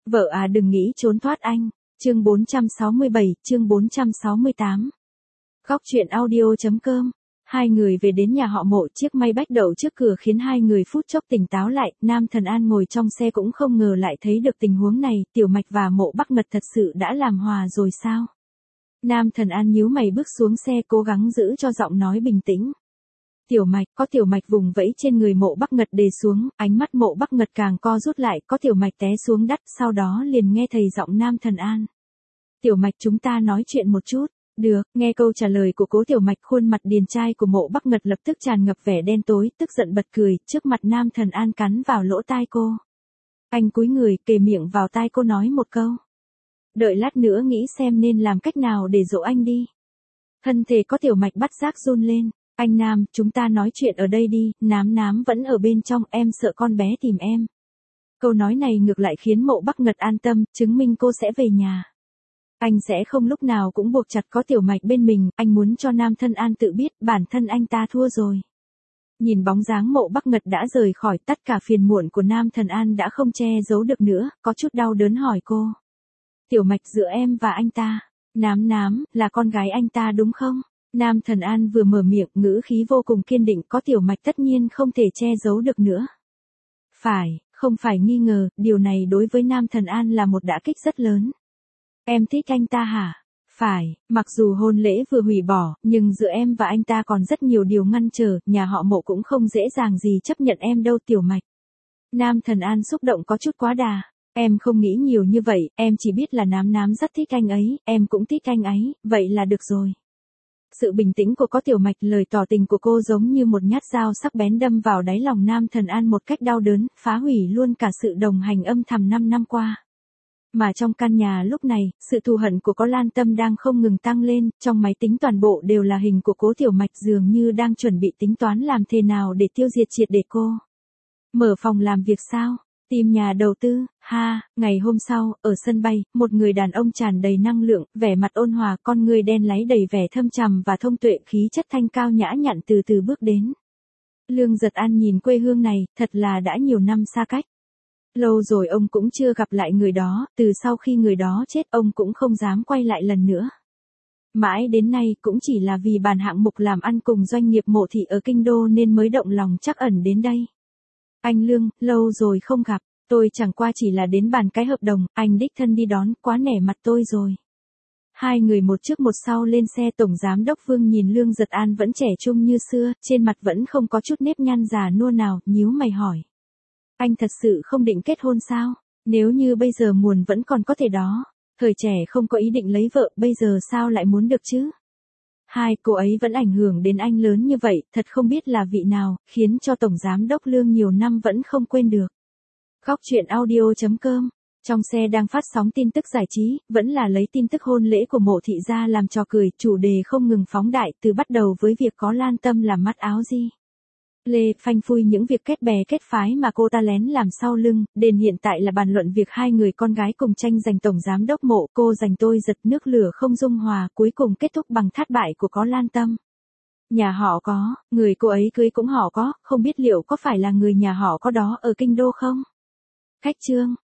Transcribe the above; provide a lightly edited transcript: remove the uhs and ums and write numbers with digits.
Vợ à đừng nghĩ trốn thoát anh. Chương 467, chương 468. Góc truyện audio.com. Hai người về đến nhà họ Mộ, chiếc may bách đậu trước cửa khiến hai người phút chốc tỉnh táo lại. Nam Thần An ngồi trong xe cũng không ngờ lại thấy được tình huống này. Tiểu Mạch và Mộ Bắc Ngật thật sự đã làm hòa rồi sao? Nam Thần An nhíu mày bước xuống xe, cố gắng giữ cho giọng nói bình tĩnh. Tiểu Mạch, có Tiểu Mạch vùng vẫy trên người Mộ Bắc Ngật đè xuống, ánh mắt Mộ Bắc Ngật càng co rút lại, có Tiểu Mạch té xuống đất, sau đó liền nghe thầy giọng Nam Thần An. Tiểu Mạch, chúng ta nói chuyện một chút. Được, nghe câu trả lời của Cố Tiểu Mạch, khuôn mặt điển trai của Mộ Bắc Ngật lập tức tràn ngập vẻ đen tối, tức giận bật cười, trước mặt Nam Thần An cắn vào lỗ tai cô. Anh cúi người, kề miệng vào tai cô nói một câu. Đợi lát nữa nghĩ xem nên làm cách nào để dỗ anh đi. Thân thể có Tiểu Mạch bắt giác run lên. Anh Nam, chúng ta nói chuyện ở đây đi, Nám vẫn ở bên trong, em sợ con bé tìm em. Câu nói này ngược lại khiến Mộ Bắc Ngật an tâm, chứng minh cô sẽ về nhà. Anh sẽ không lúc nào cũng buộc chặt có Tiểu Mạch bên mình, anh muốn cho Nam Thần An tự biết bản thân anh ta thua rồi. Nhìn bóng dáng Mộ Bắc Ngật đã rời khỏi, tất cả phiền muộn của Nam Thần An đã không che giấu được nữa, có chút đau đớn hỏi cô. Tiểu Mạch, giữa em và anh ta, Nám là con gái anh ta đúng không? Nam Thần An vừa mở miệng, ngữ khí vô cùng kiên định, có Tiểu Mạch tất nhiên không thể che giấu được nữa. Phải, không phải nghi ngờ, điều này đối với Nam Thần An là một đả kích rất lớn. Em thích anh ta hả? Phải, mặc dù hôn lễ vừa hủy bỏ, nhưng giữa em và anh ta còn rất nhiều điều ngăn trở, nhà họ Mộ cũng không dễ dàng gì chấp nhận em đâu Tiểu Mạch. Nam Thần An xúc động có chút quá đà. Em không nghĩ nhiều như vậy, em chỉ biết là Nám rất thích anh ấy, em cũng thích anh ấy, vậy là được rồi. Sự bình tĩnh của có Tiểu Mạch, lời tỏ tình của cô giống như một nhát dao sắc bén đâm vào đáy lòng Nam Thần An một cách đau đớn, phá hủy luôn cả sự đồng hành âm thầm 5 năm qua. Mà trong căn nhà lúc này, sự thù hận của có Lan Tâm đang không ngừng tăng lên, trong máy tính toàn bộ đều là hình của Cố Tiểu Mạch, dường như đang chuẩn bị tính toán làm thế nào để tiêu diệt triệt để cô. Mở phòng làm việc sao? Tìm nhà đầu tư, ha, ngày hôm sau, ở sân bay, một người đàn ông tràn đầy năng lượng, vẻ mặt ôn hòa, con người đen láy đầy vẻ thâm trầm và thông tuệ, khí chất thanh cao nhã nhặn từ từ bước đến. Lương Giật An nhìn quê hương này, thật là đã nhiều năm xa cách. Lâu rồi ông cũng chưa gặp lại người đó, từ sau khi người đó chết ông cũng không dám quay lại lần nữa. Mãi đến nay cũng chỉ là vì bàn hạng mục làm ăn cùng doanh nghiệp Mộ thị ở Kinh Đô nên mới động lòng trắc ẩn đến đây. Anh Lương, lâu rồi không gặp, tôi chẳng qua chỉ là đến bàn cái hợp đồng, anh đích thân đi đón, quá nể mặt tôi rồi. Hai người một trước một sau lên xe. Tổng giám đốc Vương nhìn Lương Giật An vẫn trẻ trung như xưa, trên mặt vẫn không có chút nếp nhăn già nua nào, nhíu mày hỏi. Anh thật sự không định kết hôn sao? Nếu như bây giờ muộn vẫn còn có thể đó. Thời trẻ không có ý định lấy vợ, bây giờ sao lại muốn được chứ? Hai cô ấy vẫn ảnh hưởng đến anh lớn như vậy, thật không biết là vị nào, khiến cho Tổng Giám đốc Lương nhiều năm vẫn không quên được. Góc truyện audio.com. Trong xe đang phát sóng tin tức giải trí, vẫn là lấy tin tức hôn lễ của Mộ thị ra làm trò cười, chủ đề không ngừng phóng đại, từ bắt đầu với việc có Lan Tâm làm mắt áo gì. Lê phanh phui những việc kết bè kết phái mà cô ta lén làm sau lưng, đến hiện tại là bàn luận việc hai người con gái cùng tranh giành Tổng Giám đốc Mộ, cô giành tôi giật, nước lửa không dung hòa, cuối cùng kết thúc bằng thất bại của có Lan Tâm. Nhà họ có, người cô ấy cưới cũng họ có, không biết liệu có phải là người nhà họ có đó ở Kinh Đô không? Khách trương,